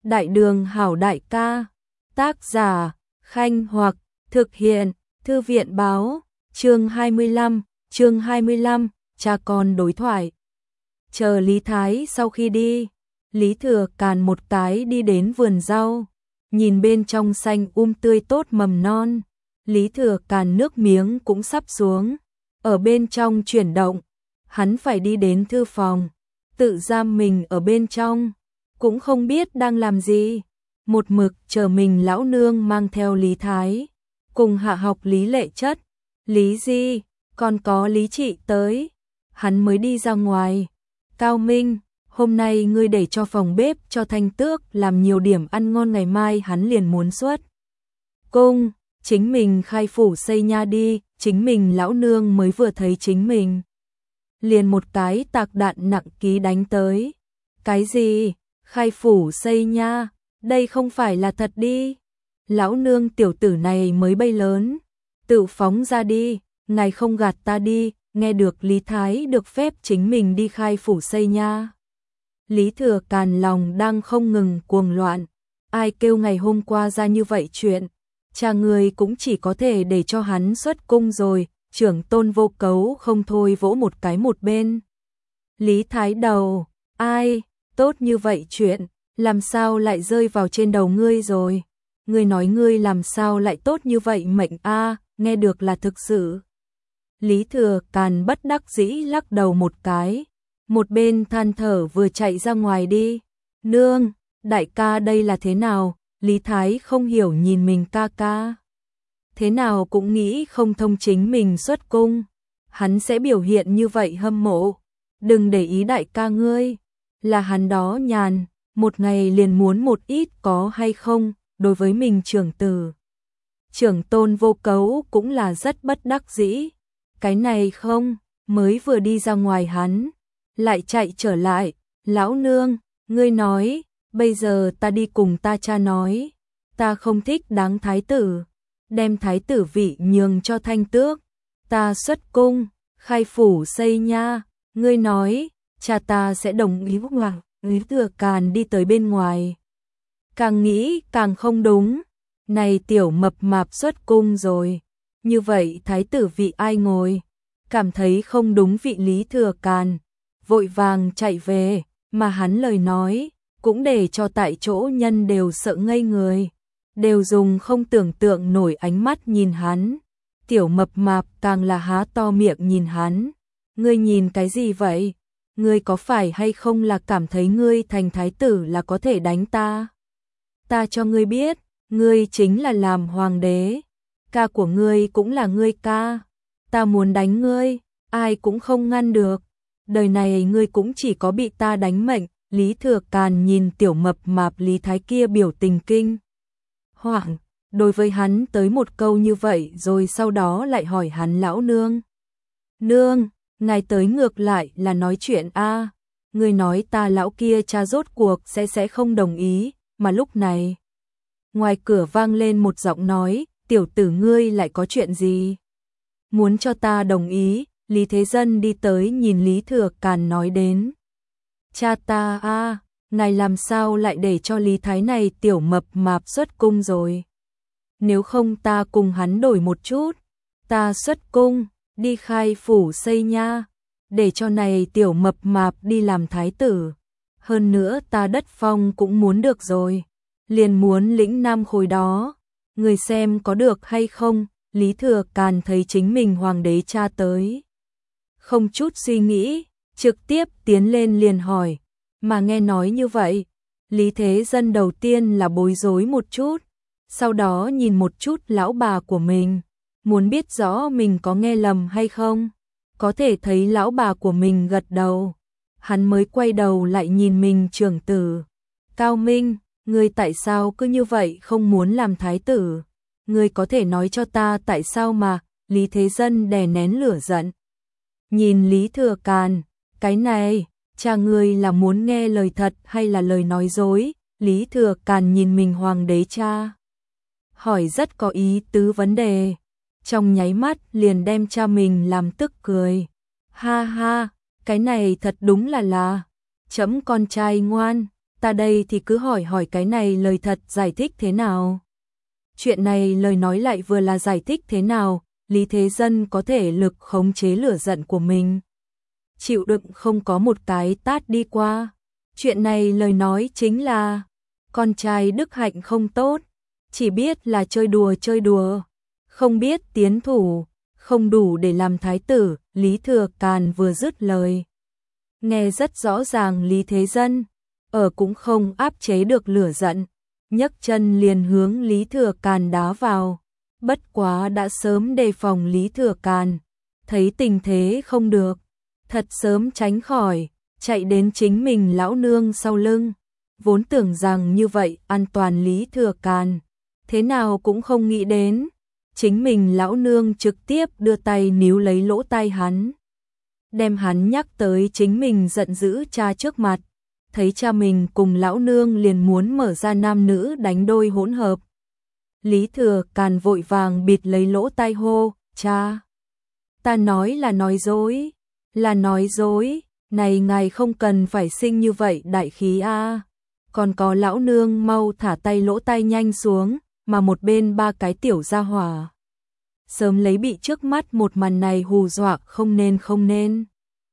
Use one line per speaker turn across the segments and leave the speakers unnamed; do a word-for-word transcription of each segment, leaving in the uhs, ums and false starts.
Đại đường hảo đại ca. Tác giả, Khanh Hoặc, thực hiện, Thư viện báo, chương hai mươi lăm, chương hai mươi lăm, cha con đối thoại. Chờ Lý Thái sau khi đi, Lý Thừa Càn một cái đi đến vườn rau, nhìn bên trong xanh um tươi tốt mầm non, Lý Thừa Càn nước miếng cũng sắp xuống, ở bên trong chuyển động, hắn phải đi đến thư phòng, tự giam mình ở bên trong, cũng không biết đang làm gì, một mực chờ mình lão nương mang theo Lý Thái, cùng hạ học Lý Lệ Chất, Lý Di, còn có Lý Trị tới, hắn mới đi ra ngoài. Cao Minh, hôm nay ngươi để cho phòng bếp cho Thanh Tước làm nhiều điểm ăn ngon, ngày mai hắn liền muốn xuất cung, chính mình khai phủ xây nha đi, chính mình lão nương mới vừa thấy chính mình. Liền một cái tạc đạn nặng ký đánh tới. Cái gì? Khai phủ xây nha? Đây không phải là thật đi. Lão nương tiểu tử này mới bay lớn. Tự phóng ra đi, ngài không gạt ta đi, nghe được Lý Thái được phép chính mình đi khai phủ xây nha. Lý Thừa Càn lòng đang không ngừng cuồng loạn. Ai kêu ngày hôm qua ra như vậy chuyện. Cha người cũng chỉ có thể để cho hắn xuất cung rồi. Trưởng Tôn Vô Cấu không thôi vỗ một cái một bên. Lý Thái đầu, ai, tốt như vậy chuyện, làm sao lại rơi vào trên đầu ngươi rồi? Ngươi nói ngươi làm sao lại tốt như vậy mệnh a, nghe được là thực sự. Lý Thừa Càn bất đắc dĩ lắc đầu một cái, một bên than thở vừa chạy ra ngoài đi. Nương, đại ca đây là thế nào? Lý Thái không hiểu nhìn mình ca ca. Thế nào cũng nghĩ không thông chính mình xuất cung, hắn sẽ biểu hiện như vậy hâm mộ. Đừng để ý đại ca ngươi, là hắn đó nhàn, một ngày liền muốn một ít có hay không, đối với mình trưởng tử. Trưởng Tôn Vô Cấu cũng là rất bất đắc dĩ, cái này không, mới vừa đi ra ngoài hắn, lại chạy trở lại, lão nương, ngươi nói, bây giờ ta đi cùng ta cha nói, ta không thích đáng thái tử. Đem thái tử vị nhường cho Thanh Tước, ta xuất cung, khai phủ xây nha, ngươi nói, cha ta sẽ đồng ý hoặc Lý Thừa Càn đi tới bên ngoài. Càng nghĩ càng không đúng, này tiểu mập mạp xuất cung rồi, như vậy thái tử vị ai ngồi, cảm thấy không đúng vị Lý Thừa Càn, vội vàng chạy về, mà hắn lời nói, cũng để cho tại chỗ nhân đều sợ ngây người. Đều dùng không tưởng tượng nổi ánh mắt nhìn hắn. Tiểu mập mạp càng là há to miệng nhìn hắn. Ngươi nhìn cái gì vậy? Ngươi có phải hay không là cảm thấy ngươi thành thái tử là có thể đánh ta? Ta cho ngươi biết, ngươi chính là làm hoàng đế. Ca của ngươi cũng là ngươi ca. Ta muốn đánh ngươi, ai cũng không ngăn được. Đời này ngươi cũng chỉ có bị ta đánh mệnh. Lý Thừa Càn nhìn tiểu mập mạp Lý Thái kia biểu tình kinh hoảng, đối với hắn tới một câu như vậy rồi sau đó lại hỏi hắn lão nương. Nương, ngài tới ngược lại là nói chuyện a, à, người nói ta lão kia cha rốt cuộc sẽ sẽ không đồng ý, mà lúc này. Ngoài cửa vang lên một giọng nói, tiểu tử ngươi lại có chuyện gì? Muốn cho ta đồng ý, Lý Thế Dân đi tới nhìn Lý Thừa Càn nói đến. Cha ta a, à, ngài làm sao lại để cho Lý Thái này tiểu mập mạp xuất cung rồi? Nếu không ta cùng hắn đổi một chút, ta xuất cung, đi khai phủ xây nha, để cho này tiểu mập mạp đi làm thái tử. Hơn nữa ta đất phong cũng muốn được rồi, liền muốn lĩnh nam khối đó. Người xem có được hay không? Lý Thừa Càn thấy chính mình hoàng đế cha tới. Không chút suy nghĩ, trực tiếp tiến lên liền hỏi. Mà nghe nói như vậy, Lý Thế Dân đầu tiên là bối rối một chút, sau đó nhìn một chút lão bà của mình, muốn biết rõ mình có nghe lầm hay không, có thể thấy lão bà của mình gật đầu, hắn mới quay đầu lại nhìn mình trưởng tử. Cao Minh, ngươi tại sao cứ như vậy không muốn làm thái tử? Ngươi có thể nói cho ta tại sao mà? Lý Thế Dân đè nén lửa giận. Nhìn Lý Thừa Càn, cái này, cha ngươi là muốn nghe lời thật hay là lời nói dối? Lý Thừa Càn nhìn mình hoàng đế cha, hỏi rất có ý tứ vấn đề, trong nháy mắt liền đem cha mình làm tức cười. Ha ha, cái này thật đúng là là, trẫm con trai ngoan, ta đây thì cứ hỏi hỏi cái này lời thật giải thích thế nào. Chuyện này lời nói lại vừa là giải thích thế nào, Lý Thế Dân có thể lực khống chế lửa giận của mình. Chịu đựng không có một cái tát đi qua. Chuyện này lời nói chính là, con trai đức hạnh không tốt, chỉ biết là chơi đùa chơi đùa, không biết tiến thủ, không đủ để làm thái tử. Lý Thừa Càn vừa dứt lời, nghe rất rõ ràng Lý Thế Dân ở cũng không áp chế được lửa giận, nhấc chân liền hướng Lý Thừa Càn đá vào. Bất quá đã sớm đề phòng Lý Thừa Càn, thấy tình thế không được, thật sớm tránh khỏi, chạy đến chính mình lão nương sau lưng. Vốn tưởng rằng như vậy an toàn Lý Thừa Càn, thế nào cũng không nghĩ đến, chính mình lão nương trực tiếp đưa tay níu lấy lỗ tai hắn, đem hắn nhắc tới chính mình giận dữ cha trước mặt. Thấy cha mình cùng lão nương liền muốn mở ra nam nữ đánh đôi hỗn hợp. Lý Thừa Càn vội vàng bịt lấy lỗ tai hô, cha, ta nói là nói dối, là nói dối, này ngài không cần phải sinh như vậy đại khí a. Còn có lão nương mau thả tay lỗ tai nhanh xuống, mà một bên ba cái tiểu gia hỏa sớm lấy bị trước mắt một màn này hù dọa không nên không nên.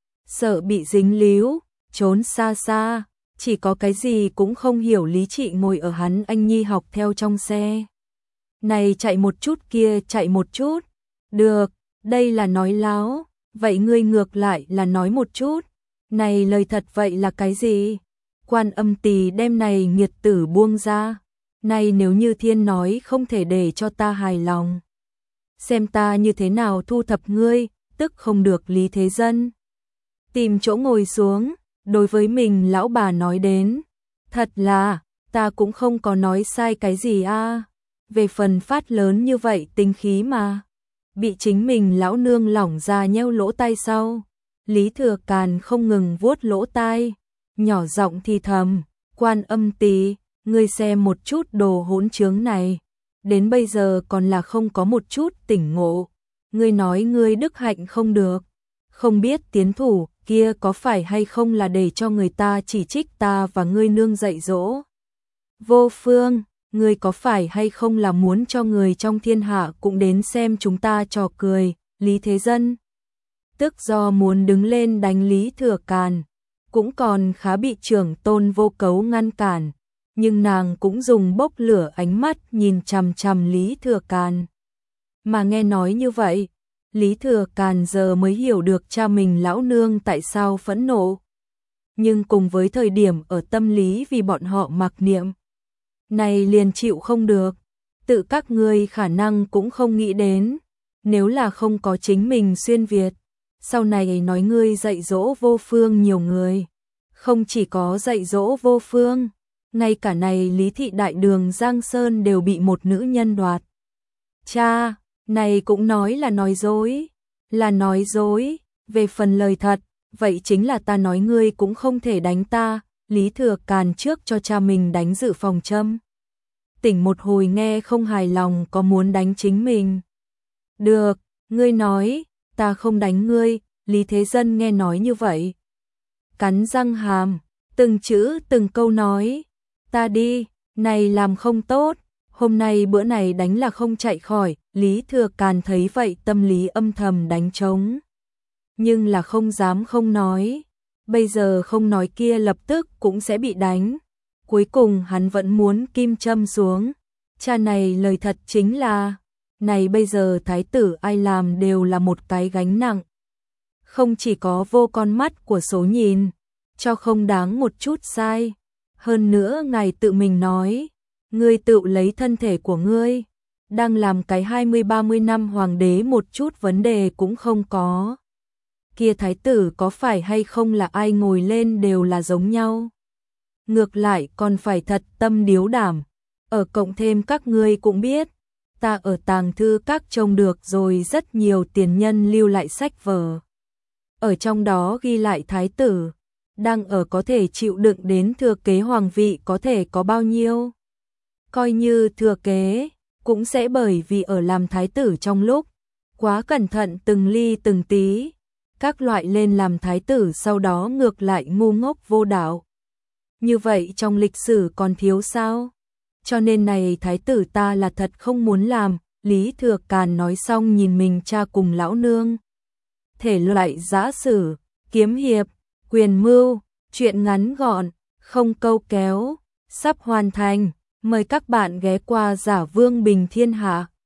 Sợ bị dính líu, trốn xa xa, chỉ có cái gì cũng không hiểu Lý Trị ngồi ở hắn anh nhi học theo trong xe. Này chạy một chút kia chạy một chút, được, đây là nói láo, vậy ngươi ngược lại là nói một chút, này lời thật vậy là cái gì? Quan Âm Tỳ đem này nghiệt tử buông ra, này nếu như thiên nói không thể để cho ta hài lòng, xem ta như thế nào thu thập ngươi, tức không được. Lý Thế Dân tìm chỗ ngồi xuống, đối với mình lão bà nói đến, thật là, ta cũng không có nói sai cái gì a. Về phần phát lớn như vậy tính khí mà, bị chính mình lão nương lỏng ra nheo lỗ tai sau. Lý Thừa Càn không ngừng vuốt lỗ tai, nhỏ giọng thì thầm, Quan Âm Tỳ, ngươi xem một chút đồ hỗn trướng này, đến bây giờ còn là không có một chút tỉnh ngộ. Ngươi nói ngươi đức hạnh không được, không biết tiến thủ, kia có phải hay không là để cho người ta chỉ trích ta và ngươi nương dạy dỗ? Vô Phương, ngươi có phải hay không là muốn cho người trong thiên hạ cũng đến xem chúng ta trò cười? Lý Thế Dân tức do muốn đứng lên đánh Lý Thừa Càn, cũng còn khá bị trưởng tôn Vô Cấu ngăn cản, nhưng nàng cũng dùng bốc lửa ánh mắt nhìn chằm chằm Lý Thừa Càn. Mà nghe nói như vậy, Lý Thừa Càn giờ mới hiểu được cha mình lão nương tại sao phẫn nộ. Nhưng cùng với thời điểm ở tâm lý vì bọn họ mặc niệm, này liền chịu không được, tự các ngươi khả năng cũng không nghĩ đến, nếu là không có chính mình xuyên Việt, sau này nói ngươi dạy dỗ Vô Phương nhiều người, không chỉ có dạy dỗ Vô Phương, ngay cả này Lý thị đại đường Giang Sơn đều bị một nữ nhân đoạt. Cha, này cũng nói là nói dối, là nói dối, về phần lời thật, vậy chính là ta nói ngươi cũng không thể đánh ta. Lý Thừa Càn trước cho cha mình đánh dự phòng châm. Tỉnh một hồi nghe không hài lòng có muốn đánh chính mình. Được, ngươi nói, ta không đánh ngươi. Lý Thế Dân nghe nói như vậy, cắn răng hàm, từng chữ từng câu nói, ta đi, này làm không tốt, hôm nay bữa này đánh là không chạy khỏi. Lý Thừa Càn thấy vậy tâm lý âm thầm đánh trống, nhưng là không dám không nói, bây giờ không nói kia lập tức cũng sẽ bị đánh. Cuối cùng hắn vẫn muốn kim châm xuống, cha này lời thật chính là, này bây giờ thái tử ai làm đều là một cái gánh nặng. Không chỉ có vô con mắt của số nhìn, cho không đáng một chút sai. Hơn nữa ngài tự mình nói, ngươi tự lấy thân thể của ngươi, đang làm cái hai mươi ba mươi năm hoàng đế một chút vấn đề cũng không có. Kia thái tử có phải hay không là ai ngồi lên đều là giống nhau. Ngược lại còn phải thật tâm điếu đảm. Ở cộng thêm các ngươi cũng biết, ta ở tàng thư các trông được rồi rất nhiều tiền nhân lưu lại sách vở. Ở trong đó ghi lại thái tử, đang ở có thể chịu đựng đến thừa kế hoàng vị có thể có bao nhiêu. Coi như thừa kế, cũng sẽ bởi vì ở làm thái tử trong lúc quá cẩn thận từng ly từng tí, các loại lên làm thái tử sau đó ngược lại ngu ngốc vô đạo. Như vậy trong lịch sử còn thiếu sao? Cho nên này thái tử ta là thật không muốn làm. Lý Thừa Càn nói xong nhìn mình cha cùng lão nương. Thể loại giã sử, kiếm hiệp, quyền mưu, truyện ngắn gọn, không câu kéo, sắp hoàn thành. Mời các bạn ghé qua Giả Vương Bình Thiên Hạ.